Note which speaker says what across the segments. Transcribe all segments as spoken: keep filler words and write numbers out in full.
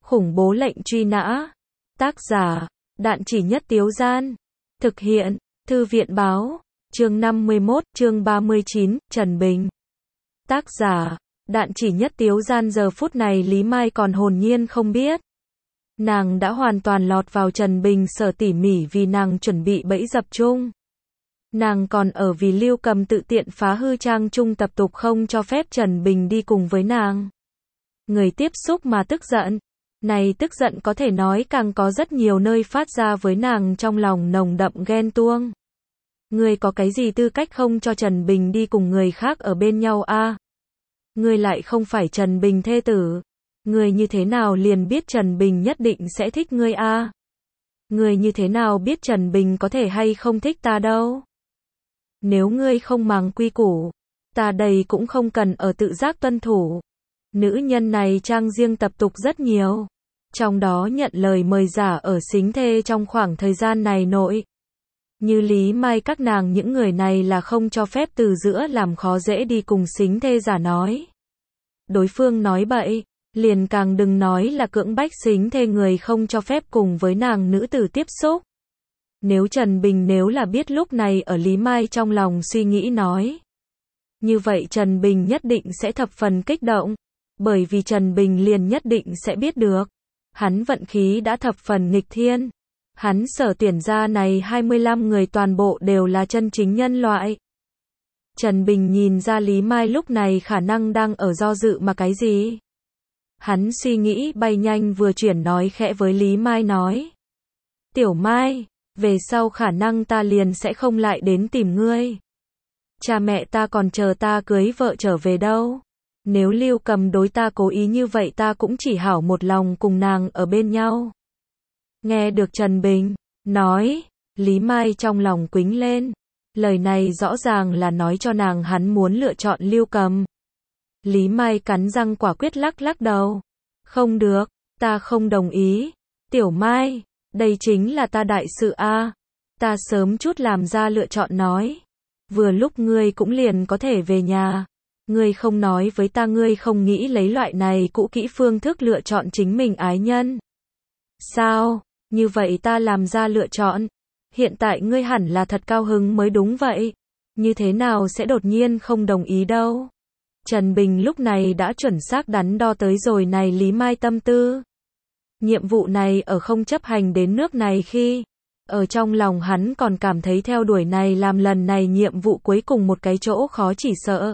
Speaker 1: Khủng bố lệnh truy nã. Tác giả, Đạn Chỉ Nhất Tiếu Gian. Thực hiện, Thư viện báo. Chương năm mươi mốt, chương ba mươi chín, Trần Bình. Tác giả, Đạn Chỉ Nhất Tiếu Gian. Giờ phút này Lý Mai còn hồn nhiên không biết. Nàng đã hoàn toàn lọt vào Trần Bình sở tỉ mỉ vì nàng chuẩn bị bẫy dập chung. Nàng còn ở vì Lưu Cầm tự tiện phá hư trang chung tập tục không cho phép Trần Bình đi cùng với nàng. Người tiếp xúc mà tức giận. Này tức giận có thể nói càng có rất nhiều nơi phát ra với nàng trong lòng nồng đậm ghen tuông. Ngươi có cái gì tư cách không cho Trần Bình đi cùng người khác ở bên nhau a? À? Ngươi lại không phải Trần Bình thê tử. Ngươi như thế nào liền biết Trần Bình nhất định sẽ thích ngươi a? À? Ngươi như thế nào biết Trần Bình có thể hay không thích ta đâu? Nếu ngươi không màng quy củ, ta đây cũng không cần ở tự giác tuân thủ. Nữ nhân này trang riêng tập tục rất nhiều. Trong đó nhận lời mời giả ở xính thê trong khoảng thời gian này nội. Như Lý Mai các nàng những người này là không cho phép từ giữa làm khó dễ đi cùng xính thê giả nói. Đối phương nói bậy, liền càng đừng nói là cưỡng bách xính thê người không cho phép cùng với nàng nữ tử tiếp xúc. Nếu Trần Bình nếu là biết lúc này ở Lý Mai trong lòng suy nghĩ nói. Như vậy Trần Bình nhất định sẽ thập phần kích động. Bởi vì Trần Bình liền nhất định sẽ biết được. Hắn vận khí đã thập phần nghịch thiên. Hắn sở tuyển ra này hai mươi lăm người toàn bộ đều là chân chính nhân loại. Trần Bình nhìn ra Lý Mai lúc này khả năng đang ở do dự mà cái gì. Hắn suy nghĩ bay nhanh vừa chuyển nói khẽ với Lý Mai nói. Tiểu Mai, về sau khả năng ta liền sẽ không lại đến tìm ngươi. Cha mẹ ta còn chờ ta cưới vợ trở về đâu. Nếu Lưu Cầm đối ta cố ý như vậy ta cũng chỉ hảo một lòng cùng nàng ở bên nhau. Nghe được Trần Bình nói, Lý Mai trong lòng quĩnh lên. Lời này rõ ràng là nói cho nàng hắn muốn lựa chọn Lưu Cầm. Lý Mai cắn răng quả quyết lắc lắc đầu. Không được, ta không đồng ý. Tiểu Mai, đây chính là ta đại sự a. Ta sớm chút làm ra lựa chọn nói. Vừa lúc ngươi cũng liền có thể về nhà. Ngươi không nói với ta ngươi không nghĩ lấy loại này cũ kỹ phương thức lựa chọn chính mình ái nhân. Sao? Như vậy ta làm ra lựa chọn. Hiện tại ngươi hẳn là thật cao hứng mới đúng vậy. Như thế nào sẽ đột nhiên không đồng ý đâu. Trần Bình lúc này đã chuẩn xác đắn đo tới rồi này Lý Mai tâm tư. Nhiệm vụ này ở không chấp hành đến nước này khi. Ở trong lòng hắn còn cảm thấy theo đuổi này làm lần này nhiệm vụ cuối cùng một cái chỗ khó chỉ sợ.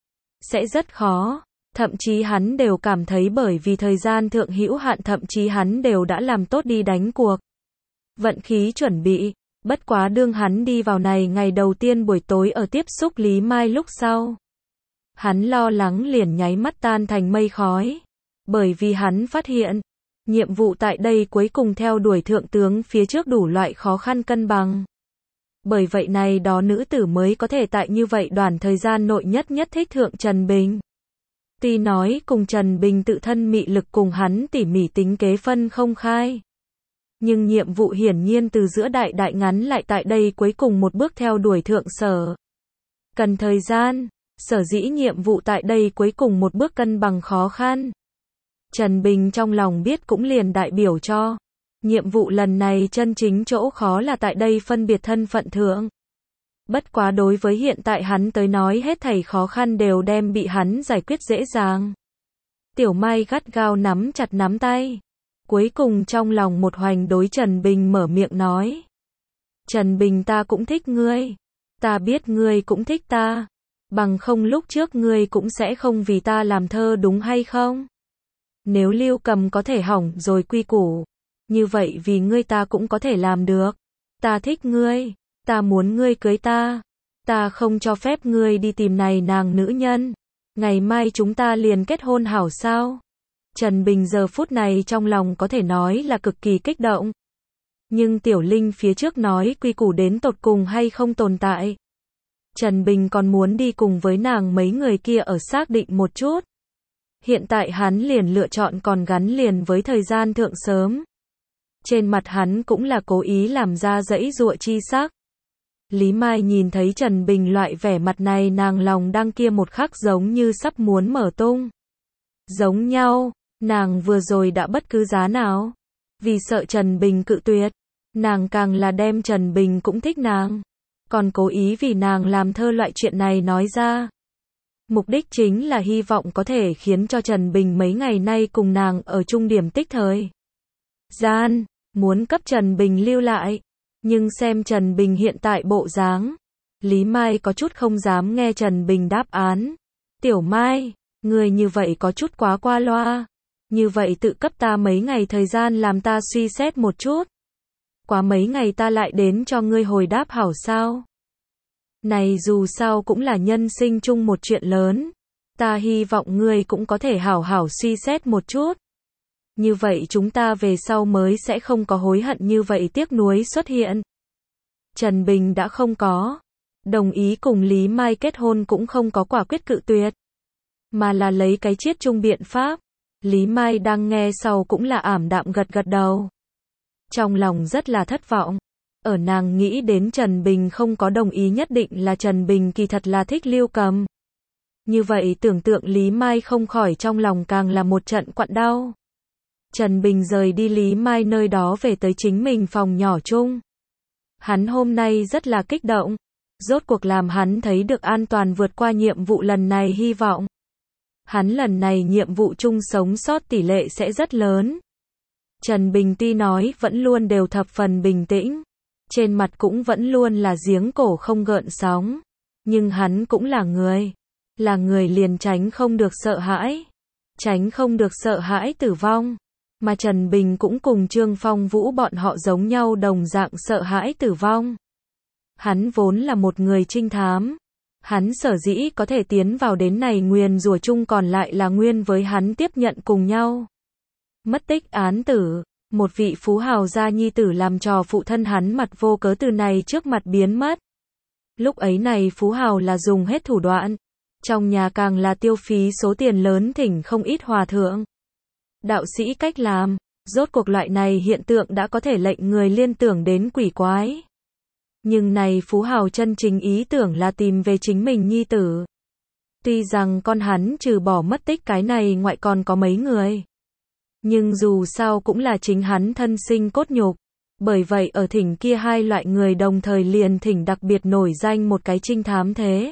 Speaker 1: Sẽ rất khó, thậm chí hắn đều cảm thấy bởi vì thời gian thượng hữu hạn thậm chí hắn đều đã làm tốt đi đánh cuộc. Vận khí chuẩn bị, bất quá đương hắn đi vào này ngày đầu tiên buổi tối ở tiếp xúc Lý Mai lúc sau. Hắn lo lắng liền nháy mắt tan thành mây khói. Bởi vì hắn phát hiện, nhiệm vụ tại đây cuối cùng theo đuổi thượng tướng phía trước đủ loại khó khăn cân bằng. Bởi vậy này đó nữ tử mới có thể tại như vậy đoạn thời gian nội nhất nhất thích thượng Trần Bình. Tuy nói cùng Trần Bình tự thân mị lực cùng hắn tỉ mỉ tính kế phân không khai. Nhưng nhiệm vụ hiển nhiên từ giữa đại đại ngắn lại tại đây cuối cùng một bước theo đuổi thượng sở. Cần thời gian, sở dĩ nhiệm vụ tại đây cuối cùng một bước cân bằng khó khăn. Trần Bình trong lòng biết cũng liền đại biểu cho. Nhiệm vụ lần này chân chính chỗ khó là tại đây phân biệt thân phận thượng. Bất quá đối với hiện tại hắn tới nói hết thảy khó khăn đều đem bị hắn giải quyết dễ dàng. Tiểu Mai gắt gao nắm chặt nắm tay. Cuối cùng trong lòng một hoành đối Trần Bình mở miệng nói. Trần Bình ta cũng thích ngươi. Ta biết ngươi cũng thích ta. Bằng không lúc trước ngươi cũng sẽ không vì ta làm thơ đúng hay không? Nếu Lưu Cầm có thể hỏng rồi quy củ. Như vậy vì ngươi ta cũng có thể làm được. Ta thích ngươi. Ta muốn ngươi cưới ta. Ta không cho phép ngươi đi tìm này nàng nữ nhân. Ngày mai chúng ta liền kết hôn hảo sao? Trần Bình giờ phút này trong lòng có thể nói là cực kỳ kích động. Nhưng Tiểu Linh phía trước nói quy củ đến tột cùng hay không tồn tại. Trần Bình còn muốn đi cùng với nàng mấy người kia ở xác định một chút. Hiện tại hắn liền lựa chọn còn gắn liền với thời gian thượng sớm. Trên mặt hắn cũng là cố ý làm ra dãy dụa chi sắc. Lý Mai nhìn thấy Trần Bình loại vẻ mặt này nàng lòng đang kia một khắc giống như sắp muốn mở tung. Giống nhau, Nàng vừa rồi đã bất cứ giá nào. Vì sợ Trần Bình cự tuyệt, nàng càng là đem Trần Bình cũng thích nàng. Còn cố ý vì nàng làm thơ loại chuyện này nói ra. Mục đích chính là hy vọng có thể khiến cho Trần Bình mấy ngày nay cùng nàng ở chung điểm tích thời gian, muốn cấp Trần Bình lưu lại. Nhưng xem Trần Bình hiện tại bộ dáng, Lý Mai có chút không dám nghe Trần Bình đáp án. Tiểu Mai, người như vậy có chút quá qua loa. Như vậy tự cấp ta mấy ngày thời gian làm ta suy xét một chút. Quá mấy ngày ta lại đến cho ngươi hồi đáp hảo sao? Này dù sao cũng là nhân sinh chung một chuyện lớn. Ta hy vọng ngươi cũng có thể hảo hảo suy xét một chút. Như vậy chúng ta về sau mới sẽ không có hối hận như vậy tiếc nuối xuất hiện. Trần Bình đã không có đồng ý cùng Lý Mai kết hôn cũng không có quả quyết cự tuyệt. Mà là lấy cái chiết chung biện pháp. Lý Mai đang nghe sau cũng là ảm đạm gật gật đầu. Trong lòng rất là thất vọng. Ở nàng nghĩ đến Trần Bình không có đồng ý nhất định là Trần Bình kỳ thật là thích Lưu Cầm. Như vậy tưởng tượng Lý Mai không khỏi trong lòng càng là một trận quặn đau. Trần Bình rời đi Lý Mai nơi đó về tới chính mình phòng nhỏ chung. Hắn hôm nay rất là kích động. Rốt cuộc làm hắn thấy được an toàn vượt qua nhiệm vụ lần này hy vọng. Hắn lần này nhiệm vụ chung sống sót tỷ lệ sẽ rất lớn. Trần Bình tuy nói vẫn luôn đều thập phần bình tĩnh. Trên mặt cũng vẫn luôn là giếng cổ không gợn sóng. Nhưng hắn cũng là người. Là người liền tránh không được sợ hãi. Tránh không được sợ hãi tử vong. Mà Trần Bình cũng cùng Trương Phong Vũ bọn họ giống nhau đồng dạng sợ hãi tử vong. Hắn vốn là một người trinh thám. Hắn sở dĩ có thể tiến vào đến này nguyền rủa chung còn lại là nguyên với hắn tiếp nhận cùng nhau. Mất tích án tử, một vị phú hào gia nhi tử làm trò phụ thân hắn mặt vô cớ từ này trước mặt biến mất. Lúc ấy này phú hào là dùng hết thủ đoạn. Trong nhà càng là tiêu phí số tiền lớn thỉnh không ít hòa thượng. Đạo sĩ cách làm, rốt cuộc loại này hiện tượng đã có thể lệnh người liên tưởng đến quỷ quái. Nhưng này phú hào chân chính ý tưởng là tìm về chính mình nhi tử. Tuy rằng con hắn trừ bỏ mất tích cái này ngoại còn có mấy người. Nhưng dù sao cũng là chính hắn thân sinh cốt nhục. Bởi vậy ở thỉnh kia hai loại người đồng thời liền thỉnh đặc biệt nổi danh một cái trinh thám thế.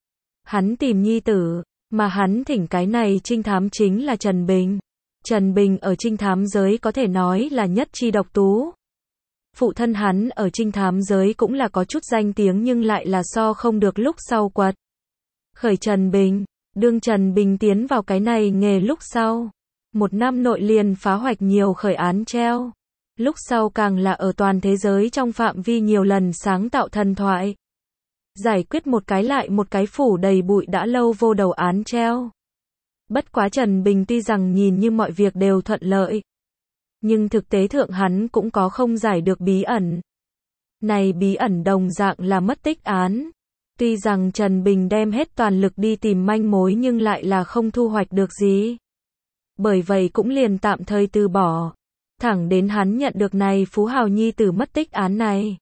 Speaker 1: Hắn tìm nhi tử, mà hắn thỉnh cái này trinh thám chính là Trần Bình. Trần Bình ở trinh thám giới có thể nói là nhất chi độc tú. Phụ thân hắn ở trinh thám giới cũng là có chút danh tiếng nhưng lại là so không được lúc sau quật. Khởi Trần Bình, đương Trần Bình tiến vào cái này nghề lúc sau. Một năm nội liền phá hoạch nhiều khởi án treo. Lúc sau càng là ở toàn thế giới trong phạm vi nhiều lần sáng tạo thần thoại. Giải quyết một cái lại một cái phủ đầy bụi đã lâu vô đầu án treo. Bất quá Trần Bình tuy rằng nhìn như mọi việc đều thuận lợi. Nhưng thực tế thượng hắn cũng có không giải được bí ẩn. Này bí ẩn đồng dạng là mất tích án. Tuy rằng Trần Bình đem hết toàn lực đi tìm manh mối nhưng lại là không thu hoạch được gì. Bởi vậy cũng liền tạm thời từ bỏ. Thẳng đến hắn nhận được này phú hào nhi tử mất tích án này.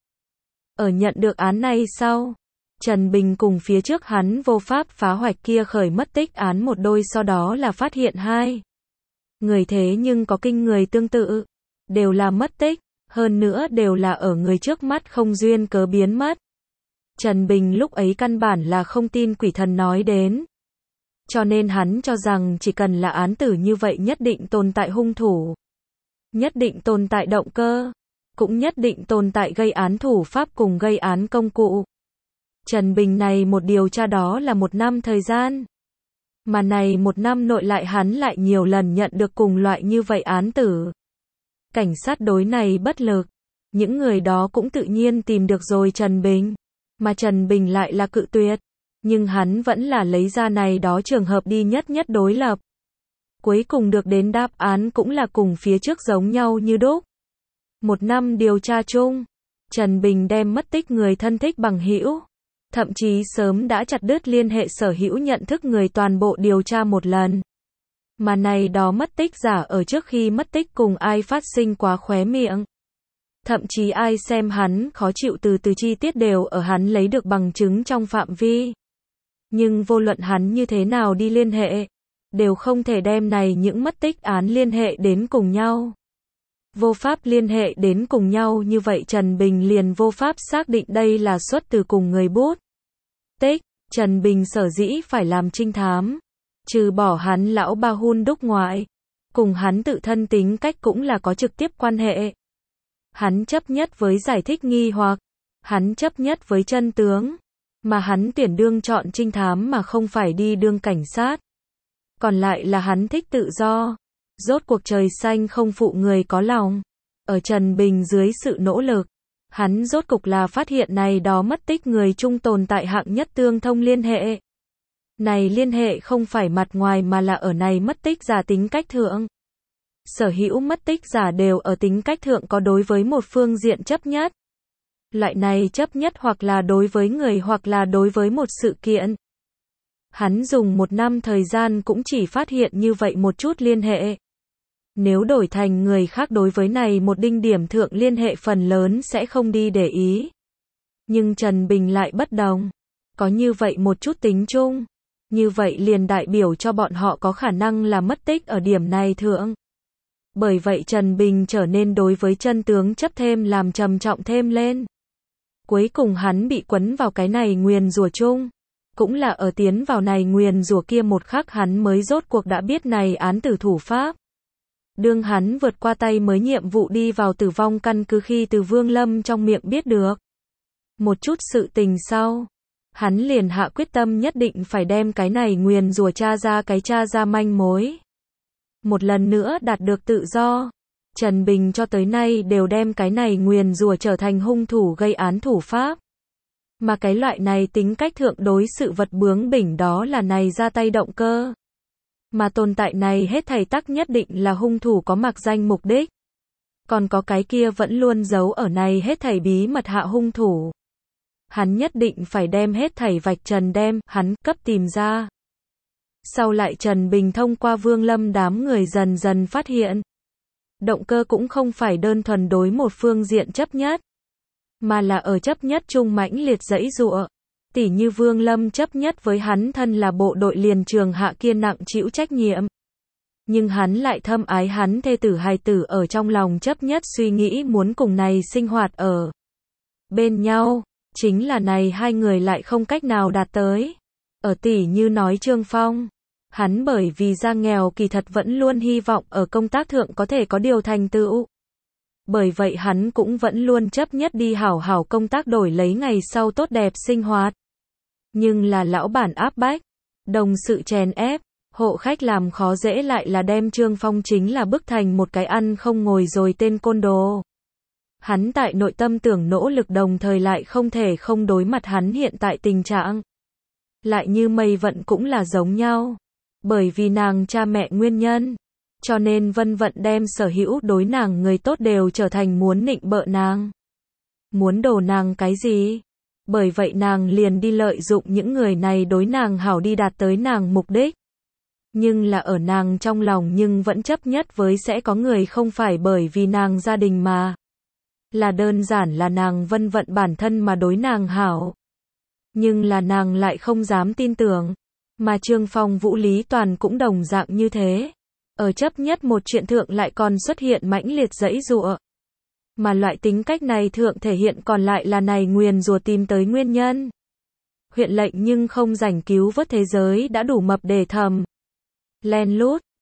Speaker 1: Ở nhận được án này sau, Trần Bình cùng phía trước hắn vô pháp phá hoạch kia khởi mất tích án một đôi sau đó là phát hiện hai. Người thế nhưng có kinh người tương tự. Đều là mất tích, hơn nữa đều là ở người trước mắt không duyên cớ biến mất. Trần Bình lúc ấy căn bản là không tin quỷ thần nói đến. Cho nên hắn cho rằng chỉ cần là án tử như vậy nhất định tồn tại hung thủ. Nhất định tồn tại động cơ. Cũng nhất định tồn tại gây án thủ pháp cùng gây án công cụ. Trần Bình này một điều tra đó là một năm thời gian. Mà này một năm nội lại hắn lại nhiều lần nhận được cùng loại như vậy án tử. Cảnh sát đối này bất lực. Những người đó cũng tự nhiên tìm được rồi Trần Bình. Mà Trần Bình lại là cự tuyệt. Nhưng hắn vẫn là lấy ra này đó trường hợp đi nhất nhất đối lập. Cuối cùng được đến đáp án cũng là cùng phía trước giống nhau như đúc. Một năm điều tra chung, Trần Bình đem mất tích người thân thích bằng hữu. Thậm chí sớm đã chặt đứt liên hệ sở hữu nhận thức người toàn bộ điều tra một lần. Mà này đó mất tích giả ở trước khi mất tích cùng ai phát sinh quá khóe miệng. Thậm chí ai xem hắn khó chịu từ từ chi tiết đều ở hắn lấy được bằng chứng trong phạm vi. Nhưng vô luận hắn như thế nào đi liên hệ, đều không thể đem này những mất tích án liên hệ đến cùng nhau. Vô pháp liên hệ đến cùng nhau như vậy Trần Bình liền vô pháp xác định đây là xuất từ cùng người bút tích. Trần Bình sở dĩ phải làm trinh thám, trừ bỏ hắn lão ba hun đúc ngoại, cùng hắn tự thân tính cách cũng là có trực tiếp quan hệ. Hắn chấp nhất với giải thích nghi hoặc, hắn chấp nhất với chân tướng, mà hắn tuyển đương chọn trinh thám mà không phải đi đương cảnh sát. Còn lại là hắn thích tự do. Rốt cuộc trời xanh không phụ người có lòng. Ở Trần Bình dưới sự nỗ lực, hắn rốt cục là phát hiện này đó mất tích người chung tồn tại hạng nhất tương thông liên hệ. Này liên hệ không phải mặt ngoài mà là ở này mất tích giả tính cách thượng. Sở hữu mất tích giả đều ở tính cách thượng có đối với một phương diện chấp nhất. Loại này chấp nhất hoặc là đối với người hoặc là đối với một sự kiện. Hắn dùng một năm thời gian cũng chỉ phát hiện như vậy một chút liên hệ. Nếu đổi thành người khác đối với này một đinh điểm thượng liên hệ phần lớn sẽ không đi để ý. Nhưng Trần Bình lại bất đồng. Có như vậy một chút tính chung. Như vậy liền đại biểu cho bọn họ có khả năng là mất tích ở điểm này thượng. Bởi vậy Trần Bình trở nên đối với chân tướng chấp thêm làm trầm trọng thêm lên. Cuối cùng hắn bị quấn vào cái này nguyền rủa chung. Cũng là ở tiến vào này nguyền rủa kia một khắc hắn mới rốt cuộc đã biết này án tử thủ pháp. Đương hắn vượt qua tay mới nhiệm vụ đi vào tử vong căn cứ khi từ Vương Lâm trong miệng biết được một chút sự tình sau, hắn liền hạ quyết tâm nhất định phải đem cái này nguyền rủa tra ra cái tra ra manh mối. Một lần nữa đạt được tự do, Trần Bình cho tới nay đều đem cái này nguyền rủa trở thành hung thủ gây án thủ pháp. Mà cái loại này tính cách thượng đối sự vật bướng bỉnh đó là này ra tay động cơ. Mà tồn tại này hết thảy tắc nhất định là hung thủ có mặc danh mục đích. Còn có cái kia vẫn luôn giấu ở này hết thảy bí mật hạ hung thủ. Hắn nhất định phải đem hết thảy vạch trần đem, hắn cấp tìm ra. Sau lại Trần Bình thông qua Vương Lâm đám người dần dần phát hiện. Động cơ cũng không phải đơn thuần đối một phương diện chấp nhất. Mà là ở chấp nhất chung mãnh liệt dãy dụa. Tỉ như Vương Lâm chấp nhất với hắn thân là bộ đội liền trường hạ kia nặng chịu trách nhiệm. Nhưng hắn lại thâm ái hắn thê tử hài tử ở trong lòng chấp nhất suy nghĩ muốn cùng này sinh hoạt ở bên nhau. Chính là này hai người lại không cách nào đạt tới. Ở tỉ như nói Trương Phong. Hắn bởi vì gia nghèo kỳ thật vẫn luôn hy vọng ở công tác thượng có thể có điều thành tựu. Bởi vậy hắn cũng vẫn luôn chấp nhất đi hảo hảo công tác đổi lấy ngày sau tốt đẹp sinh hoạt. Nhưng là lão bản áp bách, đồng sự chèn ép, hộ khách làm khó dễ lại là đem Trương Phong chính là bức thành một cái ăn không ngồi rồi tên côn đồ. Hắn tại nội tâm tưởng nỗ lực đồng thời lại không thể không đối mặt hắn hiện tại tình trạng. Lại như Mây Vận cũng là giống nhau. Bởi vì nàng cha mẹ nguyên nhân. Cho nên Vân Vận đem sở hữu đối nàng người tốt đều trở thành muốn nịnh bợ nàng. Muốn đổ nàng cái gì? Bởi vậy nàng liền đi lợi dụng những người này đối nàng hảo đi đạt tới nàng mục đích. Nhưng là ở nàng trong lòng nhưng vẫn chấp nhất với sẽ có người không phải bởi vì nàng gia đình mà. Là đơn giản là nàng Vân Vận bản thân mà đối nàng hảo. Nhưng là nàng lại không dám tin tưởng. Mà Trương Phong Vũ Lý Toàn cũng đồng dạng như thế. Ở chấp nhất một chuyện thượng lại còn xuất hiện mãnh liệt dãy dụa. Mà loại tính cách này thượng thể hiện còn lại là này nguyền rủa tìm tới nguyên nhân. Huyện lệnh nhưng không rảnh cứu vớt thế giới đã đủ mập để thầm. Len lút,